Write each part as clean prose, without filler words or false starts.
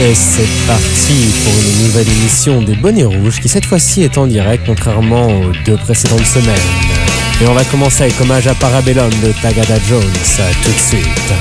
Et c'est parti pour une nouvelle émission des Bonnets Rouges qui cette fois-ci est en direct contrairement aux 2 précédentes semaines. Et on va commencer avec hommage à Parabellum de Tagada Jones tout de suite.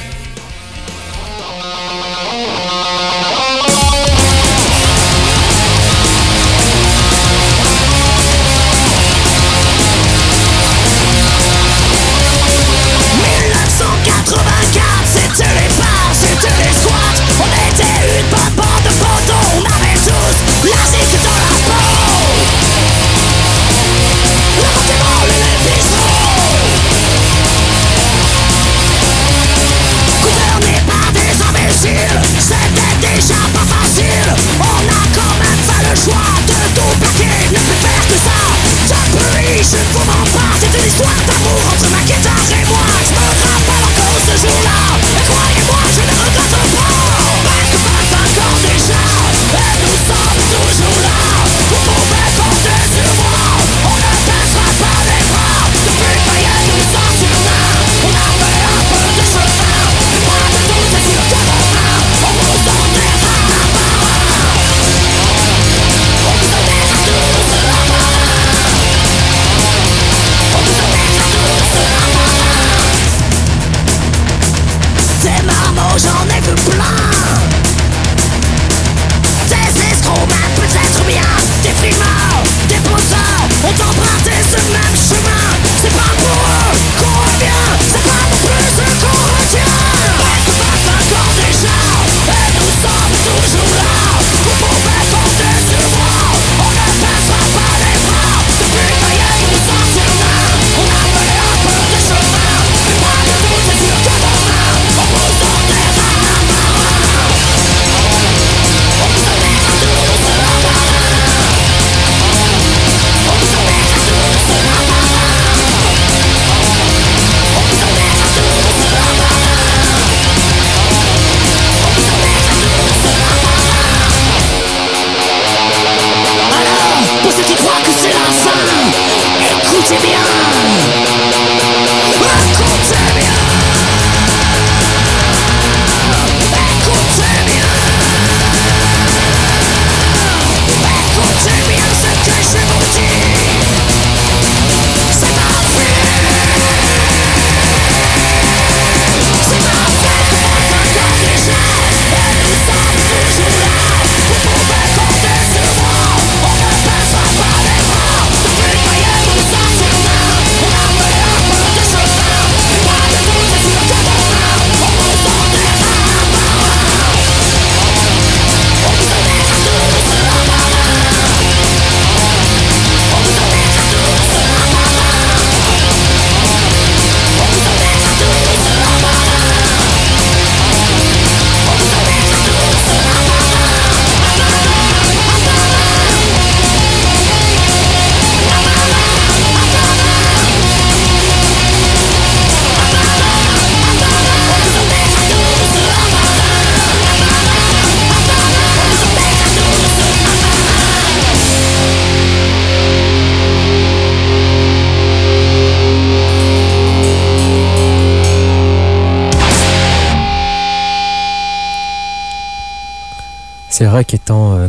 C'est vrai qu'étant,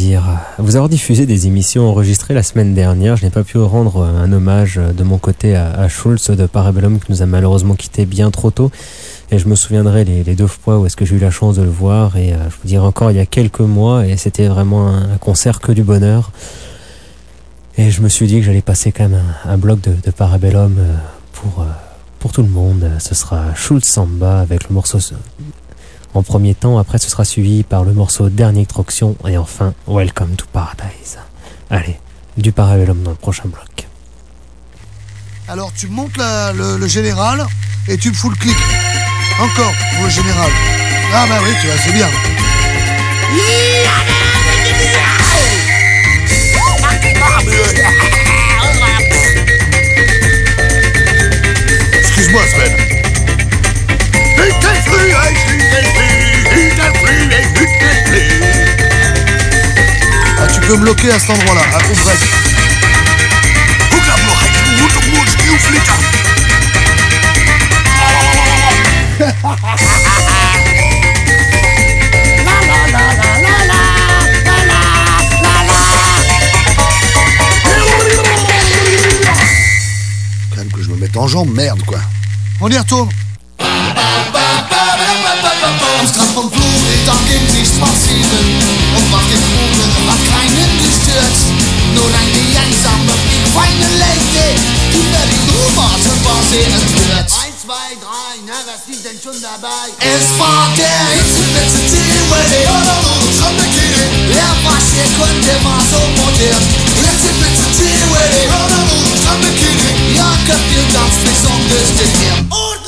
vous avoir diffusé des émissions enregistrées la semaine dernière, je n'ai pas pu rendre un hommage de mon côté à Schulz de Parabellum qui nous a malheureusement quitté bien trop tôt. Et je me souviendrai les 2 fois où est-ce que j'ai eu la chance de le voir. Et je vous dirais encore il y a quelques mois, et c'était vraiment un concert que du bonheur. Et je me suis dit que j'allais passer quand même un bloc de Parabellum pour tout le monde. Ce sera Schulz Samba avec le morceau en premier temps, après ce sera suivi par le morceau Dernière Traction et enfin Welcome to Paradise. Allez, du Parabellum dans le prochain bloc. Alors tu montes le général et tu me fous le clic. Encore pour le général. Ah bah oui, tu vois, c'est bien. Excuse-moi Sven. Ah, tu peux me bloquer à cet endroit-là, au break. La la la argent, merde quoi. On y retourne. Am Strand von Florida geben sich Spazieren und was den Vogel hat keinen gestürzt. Nur eine einsame, feine Lady, die mir die Nummer zum Versehen wird. 1, 2, 3, na was ist denn schon dabei? Es war der Hitze T-Ready, schon Bikini. Er war schick und der war so modern. Hitze T-Ready, schon Bikini. Ja, gefühlt ganz besonders den Hirn.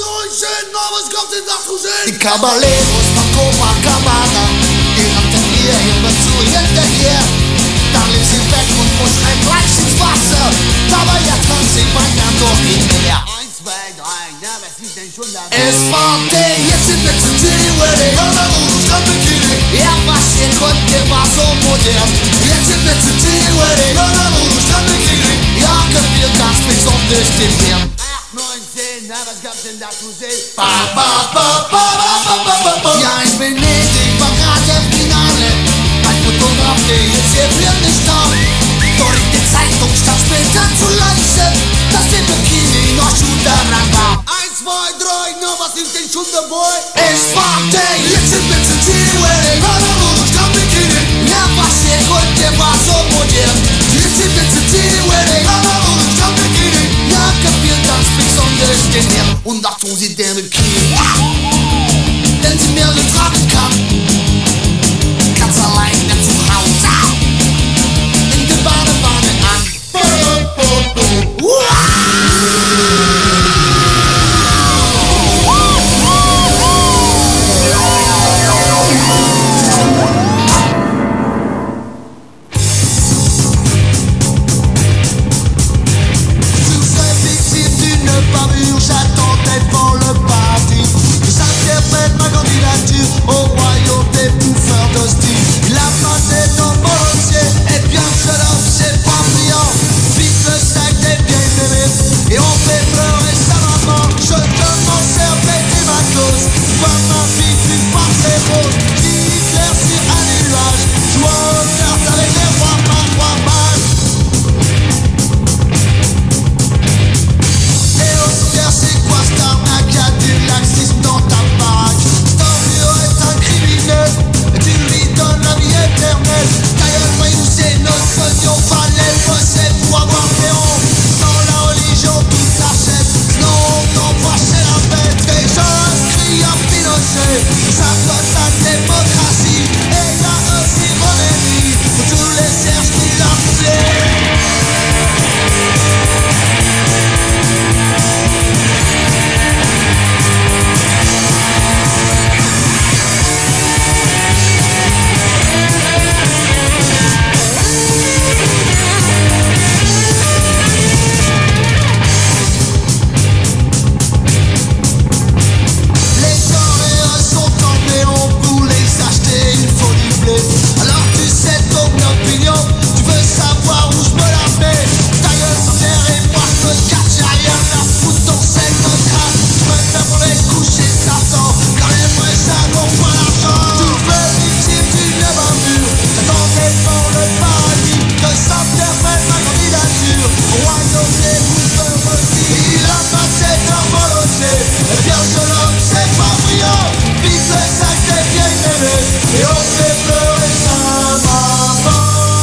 Die Caballeros von Copacabana, die rannten ihr immer zu hinterher. Dann lief sie weg und rutscht gleich ins Wasser. Dabei ertrank sie weiter durch ihn her. 1, 2, 3, na was ist denn schon dabei? Es war der Hitze T-Ready, schon Bikini. Er war schick und der war so modern. Hitze T-Ready, schon Bikini. Ja, gefühlt ganz besonders den Hirn. 19, na was gab's denn da zu sehen? Ja, in Venedig war gerade im Finale. Ein Fotograf, der jetzt hier wirklich da. Doch in der Zeitung stand später zu lesen, dass der Bikini noch schon daran war. 1, 2, 3, na was ist denn schon dabei? Es war der Hitze T-Ready, schon Bikini. Er war schick und der war so modern. Hitze T-Ready, schon Bikini. Ja, gefühlt ganz besonders den Hirn. Und ach, so sieht der Bikini. Denn sie mir nicht tragen kann. Ganz alleine zu Hause. In der Badewanne an. Au royaume des bouffeurs d'hostie. La main est dans mon dossier. Et bien jeune homme c'est pas brillant. Vite le sac des bien-aimés. Et on fait pleurer sa maman. Je commence à péter ma cause. Voir ma vie plus par ses roses. Qui éclaircit un nuage. Joie au cœur avec les rois mages. Et Oscar c'est quoi cette arnaque? Y'a du laxisme dans ta baraque. Et tu lui donnes la vie éternelle. D'ailleurs, voyons, c'est notre oignon. Fallait bosser pour avoir des ronds. Dans la religion, tout s'achète. Non, on n'envoie chez la bête. Des gens inscrits à Pinochet. Ça donne la démocratie. Et là aussi, Renémy. Pour tous les Serges qui l'a fait. Alors tu sais ton opinion, tu veux savoir où je me la mets. Ta gueule sa mère et moi je me cache, j'ai rien à foutre dans cette crâne. Je préfère pour les coucher Satan, car les vrais ça n'ont pas l'argent. Tout veux victime d'une aventure, j'attendais pour le paradis, que ça me permette ma candidature. Au royaume des bouffeurs aussi, il a passé un volonté. Et bien jeune homme c'est pas brillant, vite le sac des vieilles bébés. Et on fait pleurer sa maman.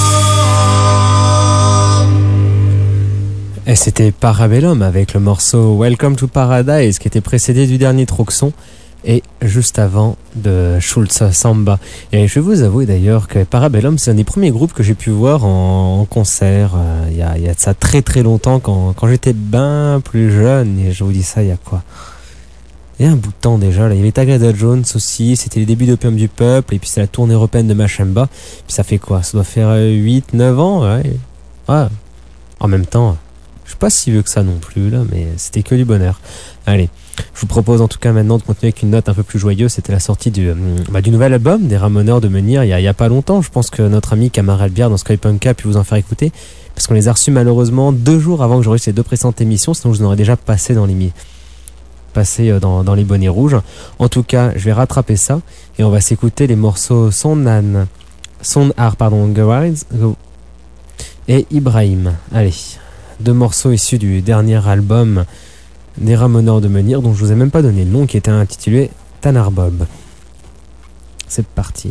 Et c'était Parabellum avec le morceau Welcome to Paradise qui était précédé du dernier Troxon et juste avant de Schulz Samba. Et je vais vous avouer d'ailleurs que Parabellum c'est un des premiers groupes que j'ai pu voir en concert il y a de ça très très longtemps quand j'étais bien plus jeune. Et je vous dis ça il y a quoi? Il y a un bout de temps déjà, là. Il y avait Tagada Jones aussi, c'était les débuts d'Opium du Peuple, et puis c'est la tournée européenne de Machemba. Puis ça fait quoi? Ça doit faire 8-9 ans, ouais. Ouais. En même temps, je suis pas si vieux que ça non plus, là, mais c'était que du bonheur. Allez, je vous propose en tout cas maintenant de continuer avec une note un peu plus joyeuse. C'était la sortie du nouvel album des Ramoneurs de Menhir il y a pas longtemps. Je pense que notre ami Kamar Albière dans Skypunk a pu vous en faire écouter, parce qu'on les a reçus malheureusement 2 jours avant que j'enregistre les 2 précédentes émissions, sinon je vous en aurais déjà passé dans les bonnets rouges. En tout cas, je vais rattraper ça et on va s'écouter les morceaux Sonnar, Gawariz et Ibrahim. Allez, 2 morceaux issus du dernier album des Ramoneurs de Menhir, dont je vous ai même pas donné le nom, qui était intitulé Tanarbob. C'est parti.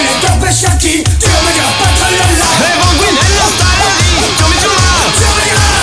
Shaki, tu me diras pas tralala. Evanguine nostalgie, tu me diras.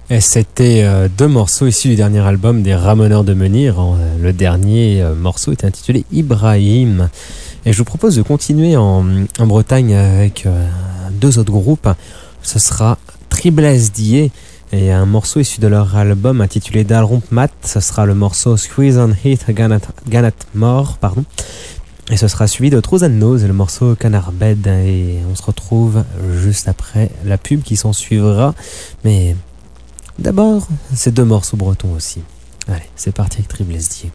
Et c'était deux morceaux issus du dernier album des Ramoneurs de Menhir. Le dernier morceau est intitulé Ibrahim. Et je vous propose de continuer en Bretagne avec deux autres groupes. Ce sera Tribles Die et un morceau issu de leur album intitulé Dalrump Mat. Ce sera le morceau Squeeze on Hit Ganat More, pardon. Et ce sera suivi de Trozen Nose et le morceau Canard Bed. Et on se retrouve juste après la pub qui s'en suivra. Mais d'abord, ces deux morceaux bretons aussi. Allez, c'est parti avec Tribles Die.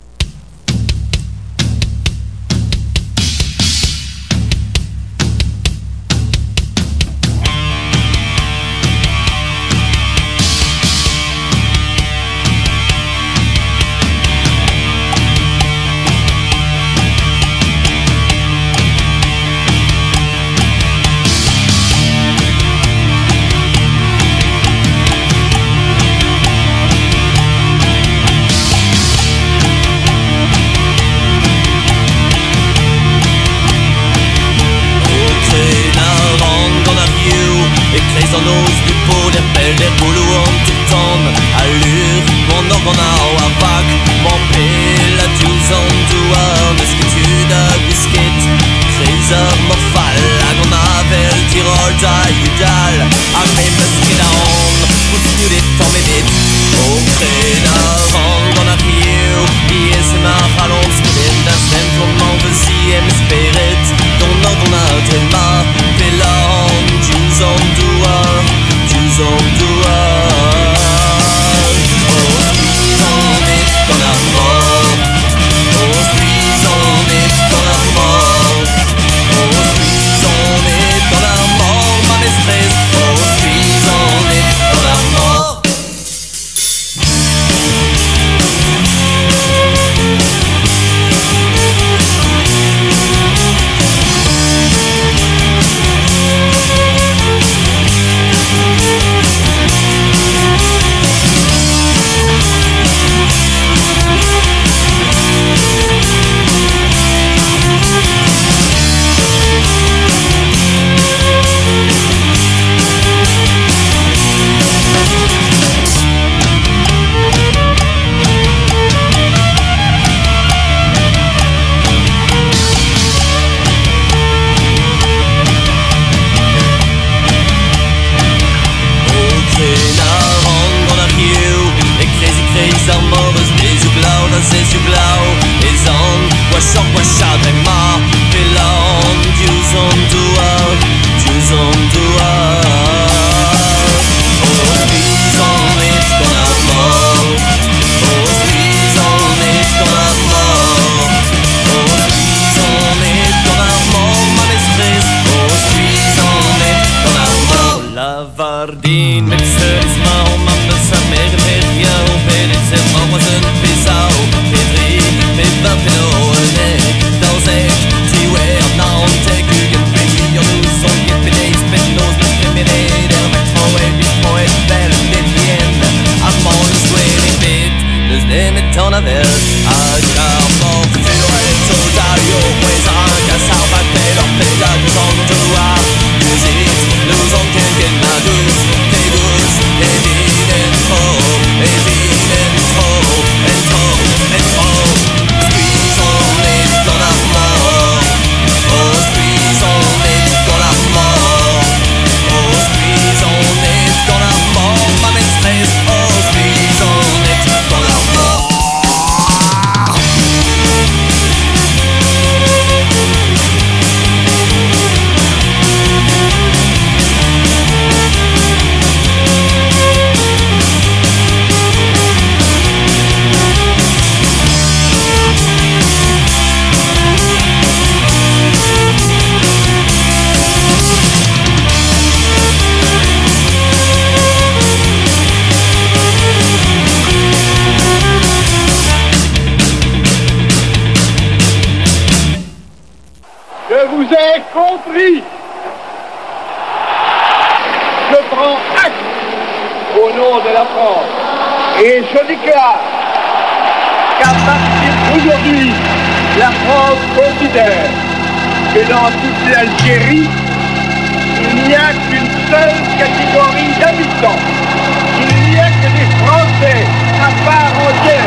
compris. Je prends acte au nom de la France et je déclare qu'à partir d'aujourd'hui, la France considère que dans toute l'Algérie, il n'y a qu'une seule catégorie d'habitants. Il n'y a que sujet à part entière.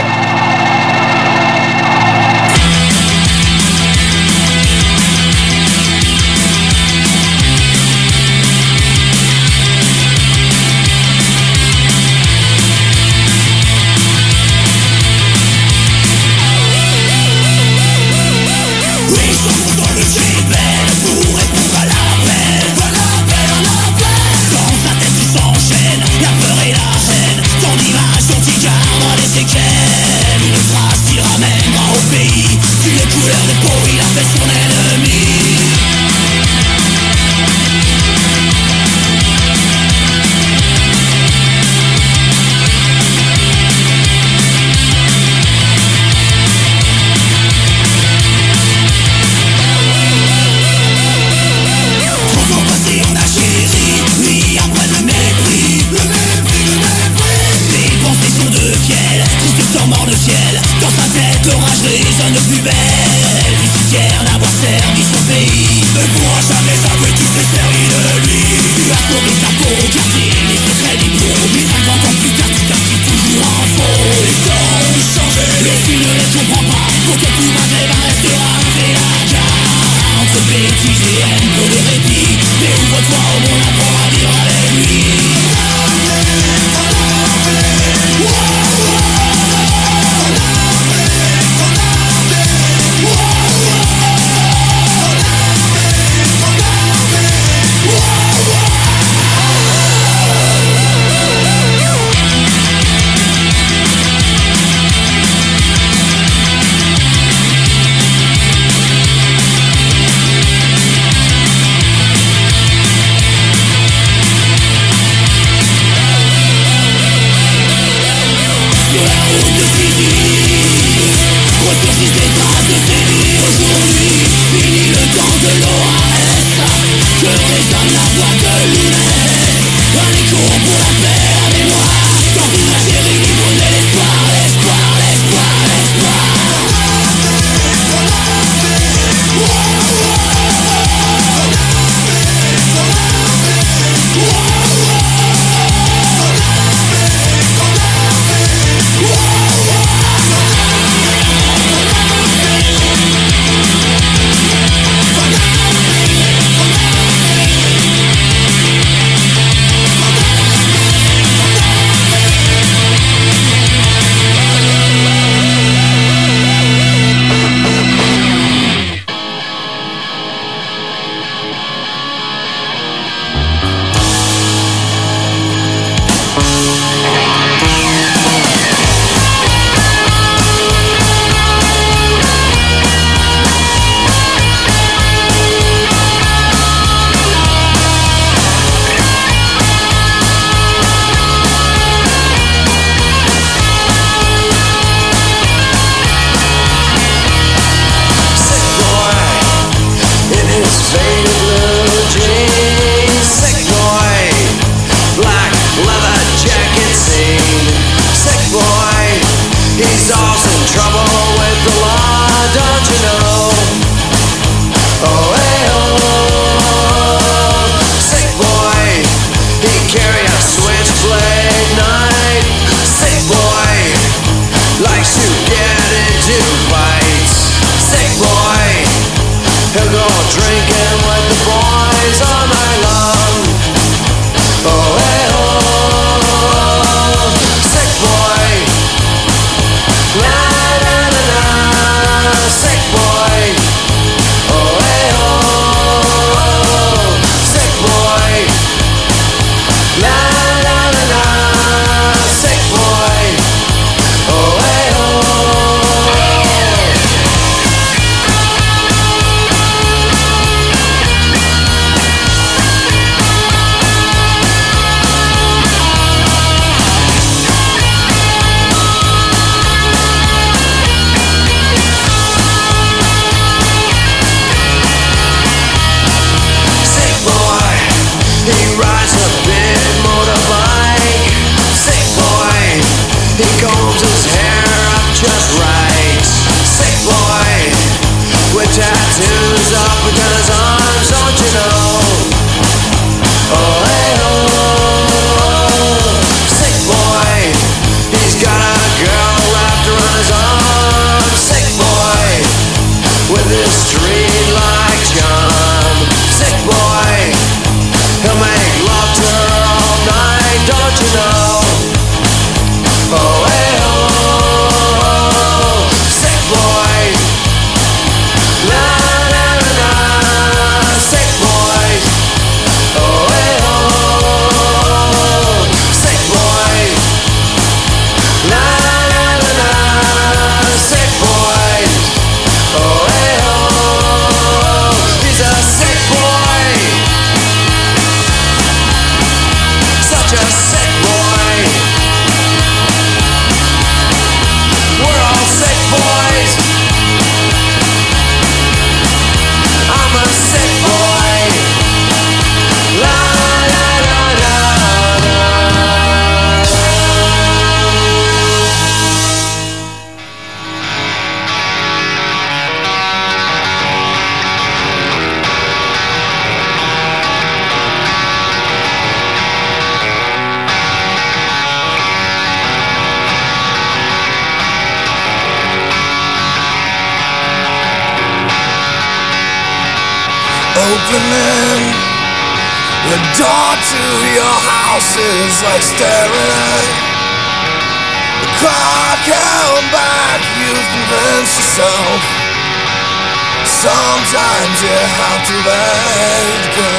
opening the door to your house is like staring at the clock held back. You've convinced yourself sometimes you have to let it go.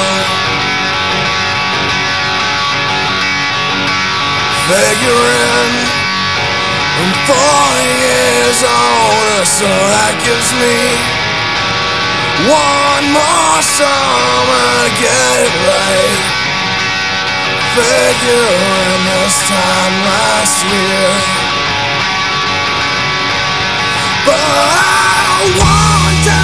Figuring I'm 4 years older, so that gives me one more summer to get it right. Figuring this time last year, but I wonder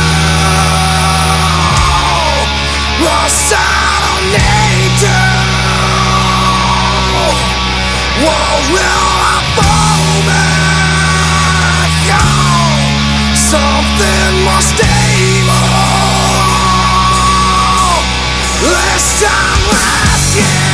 was I don't need to. What will I fall back on? Something more stable. This time last year.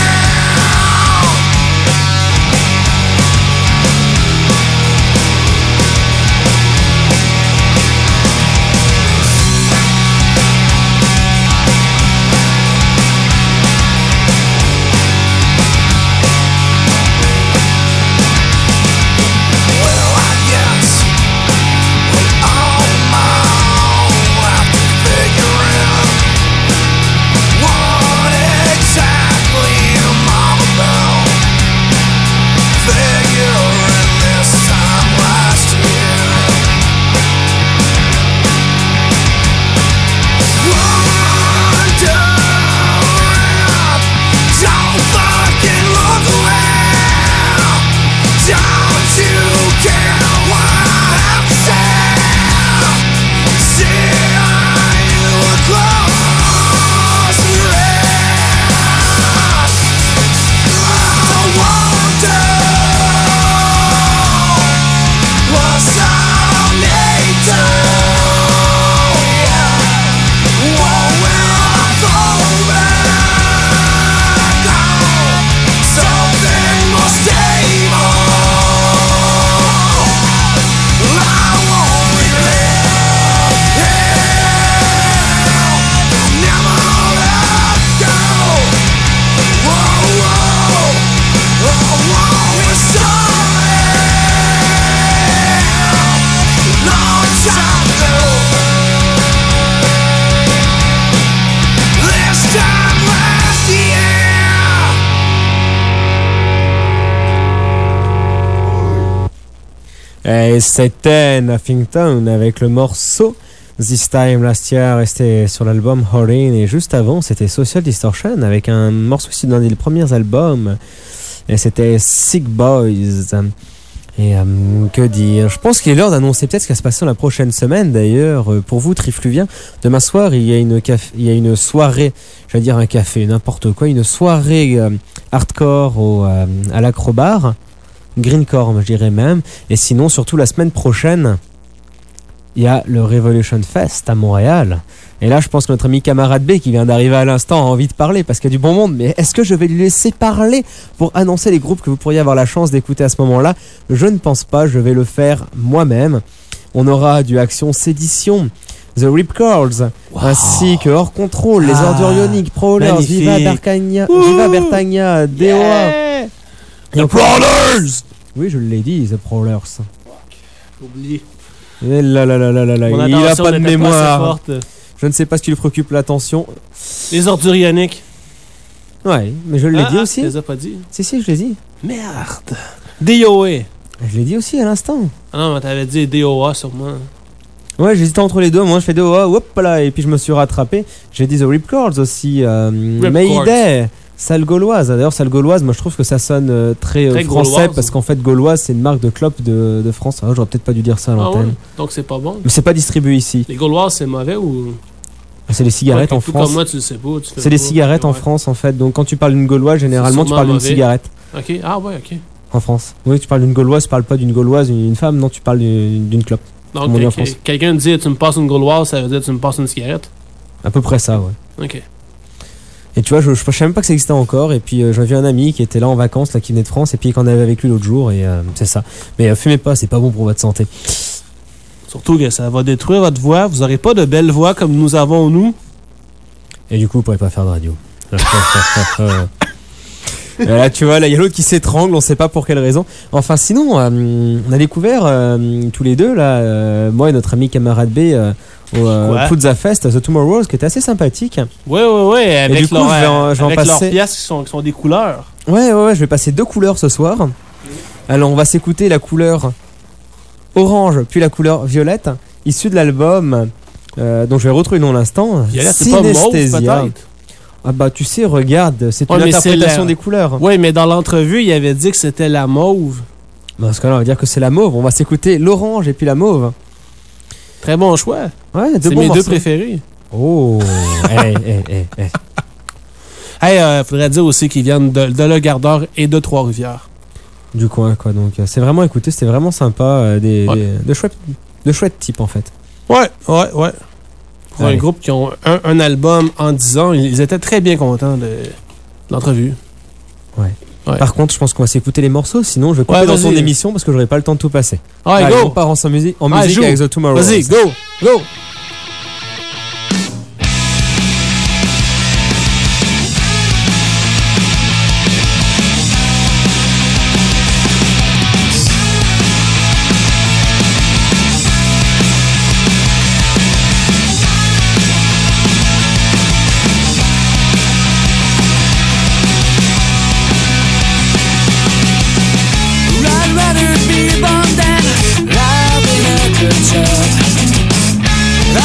Et c'était Nothing Town avec le morceau This Time Last Year, resté sur l'album Horin. Et juste avant, c'était Social Distortion avec un morceau issu d'un des premiers albums. Et c'était Sick Boys. Et que dire, je pense qu'il est l'heure d'annoncer peut-être ce qui va se passer la prochaine semaine. D'ailleurs, pour vous, Trifluviens, demain soir, il y a une soirée, je vais dire un café, n'importe quoi, une soirée hardcore à l'Acrobar. Greencore, je dirais même. Et sinon, surtout la semaine prochaine, il y a le Revolution Fest à Montréal. Et là, je pense que notre ami camarade B qui vient d'arriver à l'instant a envie de parler parce qu'il y a du bon monde. Mais est-ce que je vais lui laisser parler pour annoncer les groupes que vous pourriez avoir la chance d'écouter à ce moment-là? Je ne pense pas, je vais le faire moi-même. On aura du Action Sédition, The Ripcords, ainsi que Hors Contrôle, les Ordures Ioniques, Prowlers, Viva Bertagna, DOA. The Prowlers! Oui, je l'ai dit, The Prowlers. Oublié. Et là, il a pas de mémoire. Je ne sais pas ce qui lui préoccupe l'attention. Les Ordures Ioniques. Ouais, mais je l'ai dit aussi. Tu les as pas dit? Si, je l'ai dit. Merde. DOA. Je l'ai dit aussi à l'instant. Ah non, mais t'avais dit DOA sûrement. Ouais, j'hésitais entre les deux. Moi, je fais DOA, hop là, et puis je me suis rattrapé. J'ai dit The Ripcords aussi. Mayday. Salle Gauloise. D'ailleurs, Salle Gauloise, moi je trouve que ça sonne très français gauloise, parce qu'en fait, Gauloise, c'est une marque de clope de France. Ah, j'aurais peut-être pas dû dire ça à l'antenne. Ouais. Donc c'est pas bon. Mais c'est pas distribué ici. Les Gauloises, c'est mauvais ou. C'est les cigarettes en France. Comme moi, tu le sais pas. C'est les cigarettes en France en fait. Donc quand tu parles d'une Gauloise, généralement tu parles d'une cigarette. Ok. Ah ouais, ok. En France. Oui, tu parles d'une Gauloise, tu parles pas d'une Gauloise, une femme, non, tu parles d'une clope. Donc quelqu'un dit tu me passes une Gauloise, ça veut dire tu me passes une cigarette. À peu près ça, ouais. Ok. Et tu vois, je savais même pas que ça existait encore. Et puis j'ai vu un ami qui était là en vacances, là, qui venait de France, et puis qu'on avait avec lui l'autre jour, et c'est ça. Mais fumez pas, c'est pas bon pour votre santé. Surtout que ça va détruire votre voix. Vous aurez pas de belle voix comme nous avons nous. Et du coup, vous pourrez pas faire de radio. Et là, tu vois, là, il y a l'autre qui s'étrangle, on sait pas pour quelle raison. Enfin, sinon, on a découvert tous les deux, là, moi et notre ami camarade B, au Puzza Fest, The Tomorrows, qui était assez sympathique. Ouais, avec, du coup, je vais en leurs passer... pièces qui sont des couleurs. Ouais, je vais passer 2 couleurs ce soir. Alors, on va s'écouter la couleur orange, puis la couleur violette, issue de l'album, dont je vais retrouver le nom l'instant. Violette, c'est pas mauve, peut-être? Ah bah, tu sais, regarde, c'est une Ouais, mais interprétation des couleurs. Ouais, mais dans l'entrevue, il avait dit que c'était la mauve. Dans ce cas-là, on va dire que c'est la mauve. On va s'écouter l'orange et puis la mauve. Très bon choix. Ouais, c'est bons mes morceaux. 2 préférés. Oh, Faudrait dire aussi qu'ils viennent de Le Gardeur et de Trois-Rivières. Du coin, quoi. Donc, c'est vraiment, écoutez, c'était vraiment sympa. De chouettes types, en fait. Ouais. Pour un groupe qui ont un album en 10 ans, ils étaient très bien contents de l'entrevue. Ouais. Par contre, je pense qu'on va s'écouter les morceaux, sinon je vais couper dans son émission parce que j'aurai pas le temps de tout passer. Allez, go! On part en musique avec The Tomorrows. Vas-y, go! I'd rather be born than live in a good job.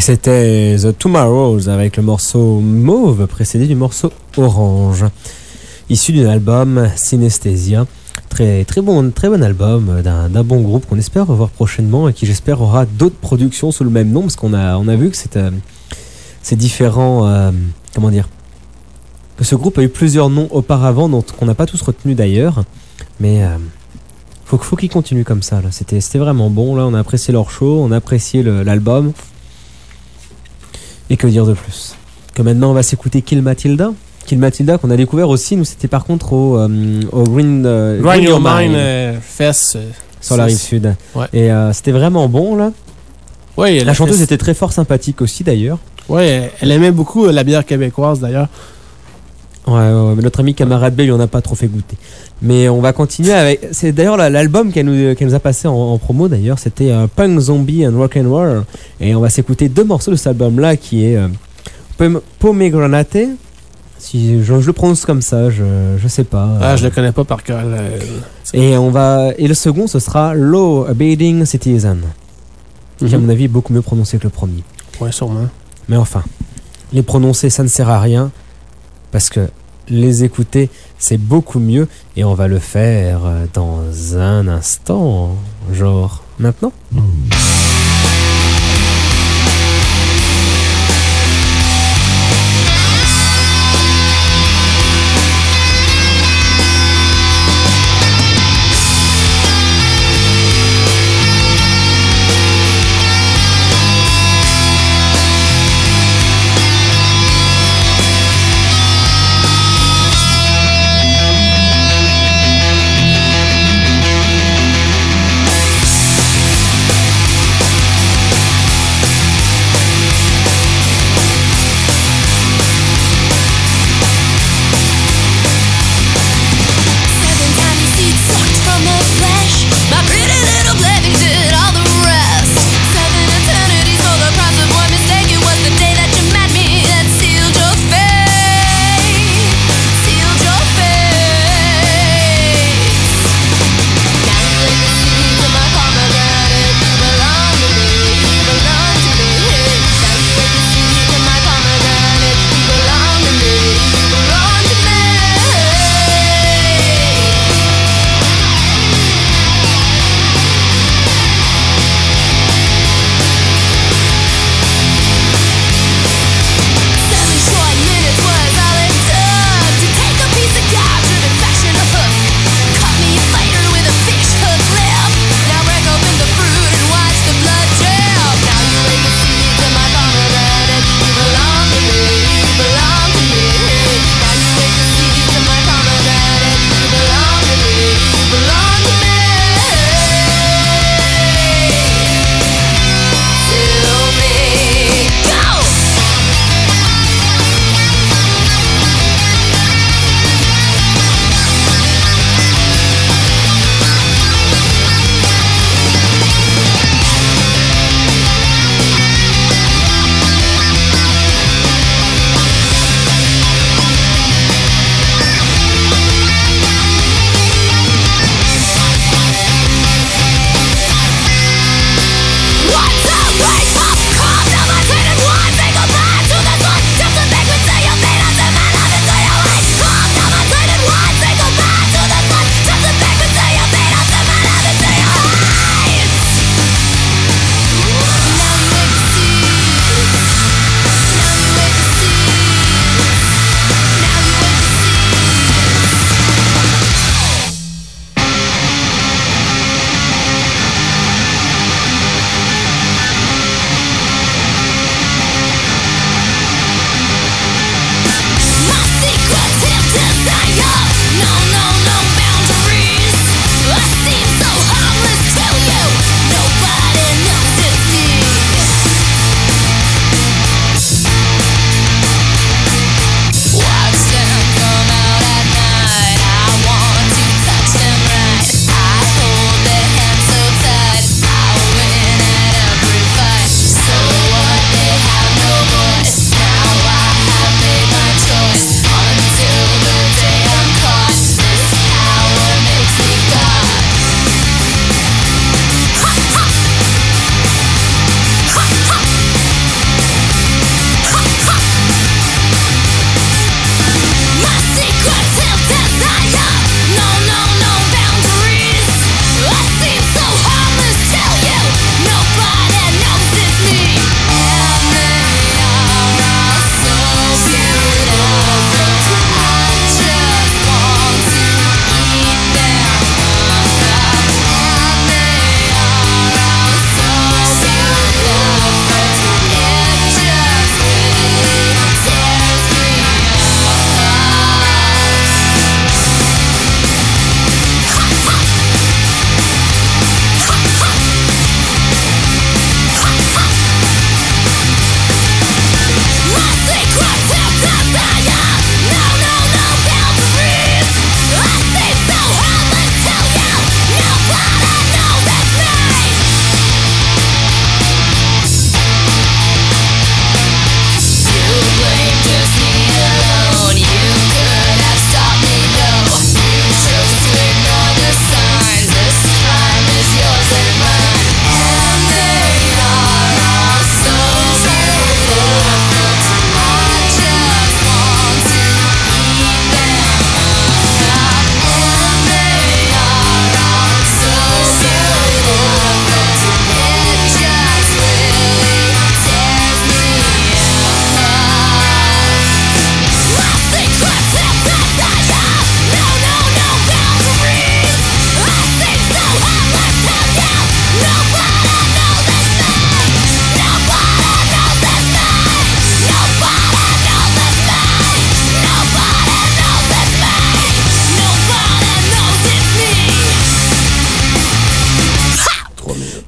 c'était The Tomorrows avec le morceau Mauve précédé du morceau Orange, issu d'un album Synesthesia. Très bon album d'un bon groupe qu'on espère revoir prochainement et qui j'espère aura d'autres productions sous le même nom, parce qu'on a vu que c'est différent. Comment dire, que ce groupe a eu plusieurs noms auparavant, dont qu'on n'a pas tous retenu d'ailleurs, mais faut qu'ils continuent comme ça. Là. C'était vraiment bon. Là, on a apprécié leur show, on a apprécié l'album. Et que dire de plus? Que maintenant on va s'écouter Kill Matilda. Kill Matilda qu'on a découvert aussi. Nous, c'était par contre au Grind Your Mind Fest sur la rive sud. Ouais. Et c'était vraiment bon là. Ouais, la chanteuse était très fort sympathique aussi d'ailleurs. Ouais, elle aimait beaucoup la bière québécoise d'ailleurs. Ouais, mais notre ami camarade B, lui, on n'a pas trop fait goûter. Mais on va continuer avec. C'est d'ailleurs l'album qu'elle nous a passé en promo d'ailleurs. C'était Punk Zombie and Rock'n'Roll. Et on va s'écouter 2 morceaux de cet album-là qui est Pomegranate. Si je le prononce comme ça, je sais pas. Ah, je le connais pas par cœur. Et le second, ce sera Law Abiding Citizen. Qui, à mon avis, est beaucoup mieux prononcé que le premier. Ouais, sûrement. Mais enfin, les prononcer, ça ne sert à rien. Parce que les écouter, c'est beaucoup mieux. Et on va le faire dans un instant. Genre maintenant.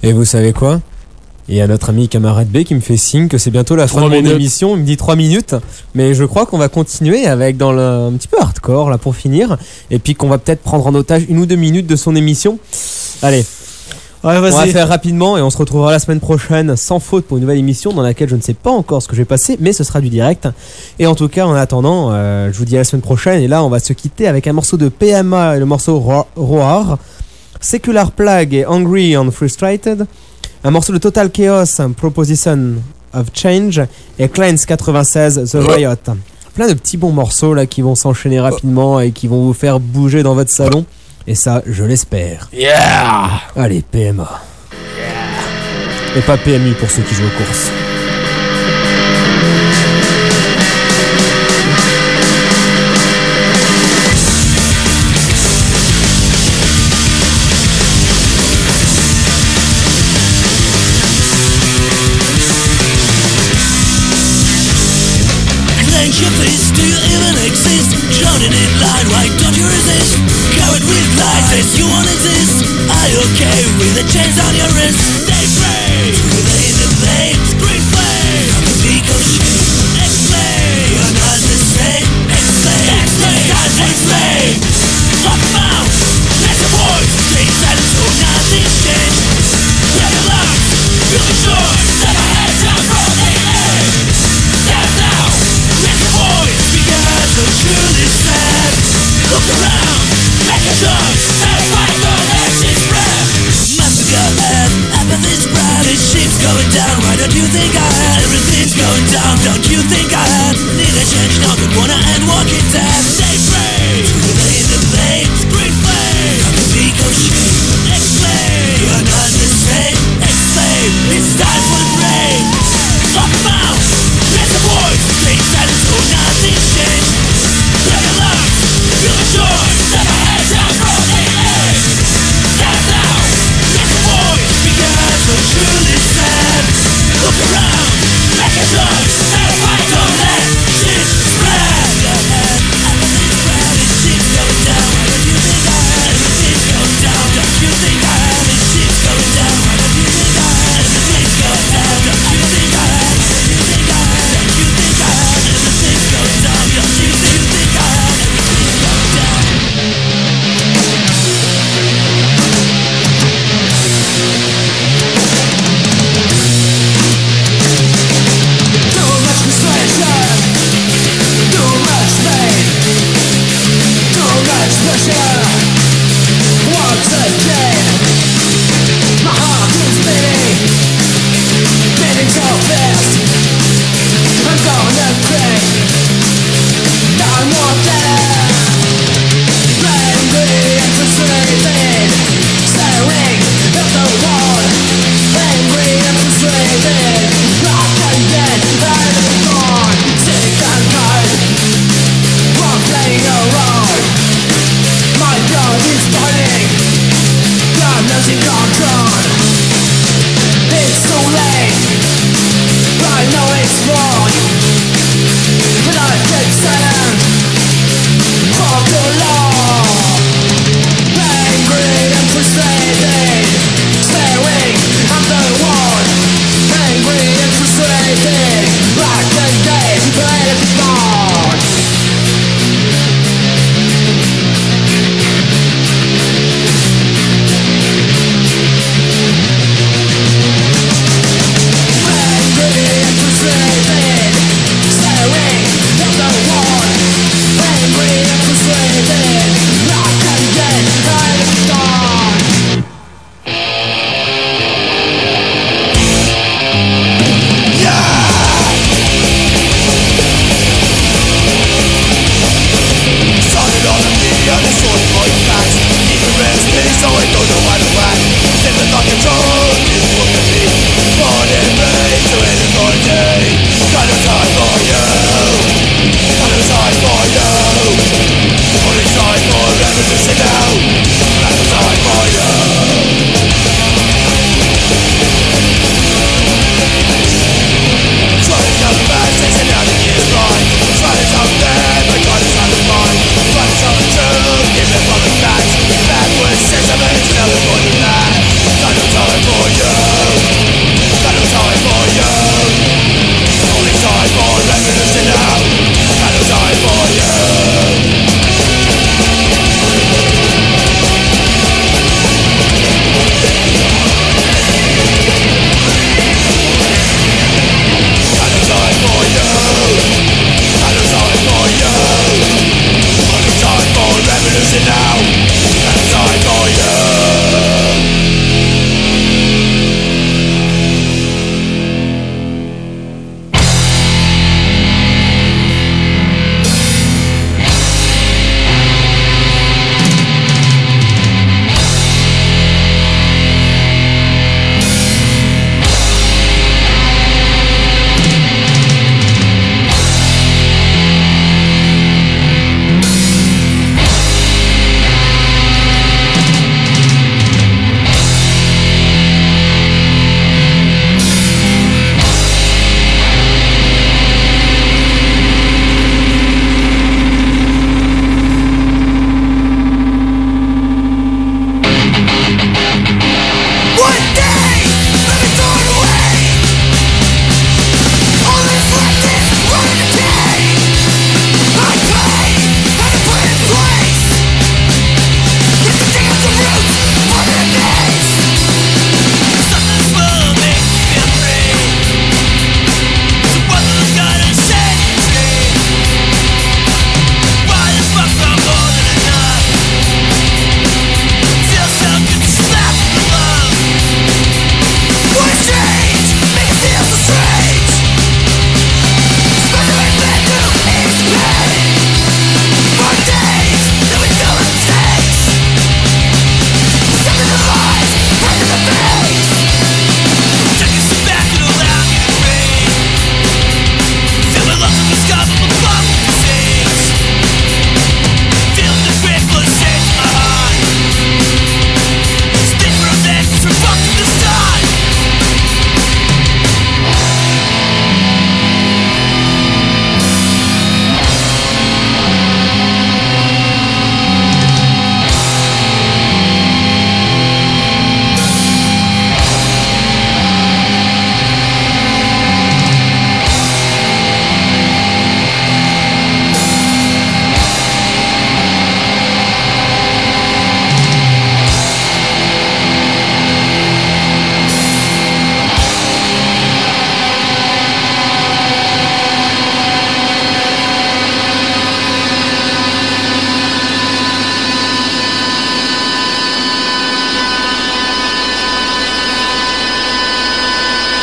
Et vous savez quoi? Il y a notre ami camarade B qui me fait signe que c'est bientôt la fin de mon émission. Il me dit 3 minutes. Mais je crois qu'on va continuer avec un petit peu hardcore là pour finir. Et puis qu'on va peut-être prendre en otage 1 ou 2 minutes de son émission. Allez. Ouais, on va faire rapidement et on se retrouvera la semaine prochaine sans faute pour une nouvelle émission dans laquelle je ne sais pas encore ce que je vais passer, mais ce sera du direct. Et en tout cas, en attendant, je vous dis à la semaine prochaine. Et là, on va se quitter avec un morceau de PMA et le morceau Roar, Secular Plague et Angry and Frustrated, un morceau de Total Chaos, Proposition of Change et Kleins 96, The Riot. Plein de petits bons morceaux là qui vont s'enchaîner rapidement et qui vont vous faire bouger dans votre salon. Et ça, je l'espère. Yeah! Allez, PMA. Yeah. Et pas PMU pour ceux qui jouent aux courses. Clench your fist, do you even exist? Drowning in light, why don't you resist? Covered with lies, as you won't exist. Are you okay with the chains on your wrist? Stay free, relay the pain, screen play. From the peak of shame, explain. You're not the same, explain. Explain. Lock them out, let the voice stay silent so nothing's changed. Grab your lungs, feel the joy, set my head down from the edge. Stand now, let the voice begin to truly sad. Look around, make a choice, and fight for exit breath. Must go ahead, apathy's spread, it ship's going down. Why don't you think I had? Everything's going down, don't you think I had? Need a change now, don't wanna end walking dead. Stay free, relay the pain, screen play. From the peak of shame, explain. You're not the same, explain. It's time for the brain. Lock them out, let the voice stay silent so nothing's changed. Grab your lungs, feel the joy, set my head down from the edge. Stand now, let the voice begin to truly sad. Look around, make a choice, and fight, don't let shit spread. Go ahead, apathy's spread, it shit's going down. Why don't you think I had? Everything's going down, don't you think I had? It shit's going down.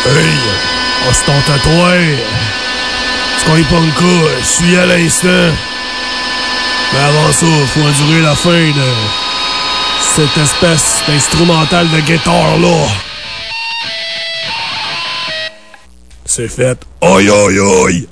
Hey, on se tente à toi. Est-ce qu'on est pas une cas? Suis à l'instant. Mais avant ça, faut endurer la fin de cette espèce d'instrumental de guitare-là. C'est fait. Aïe aïe aïe!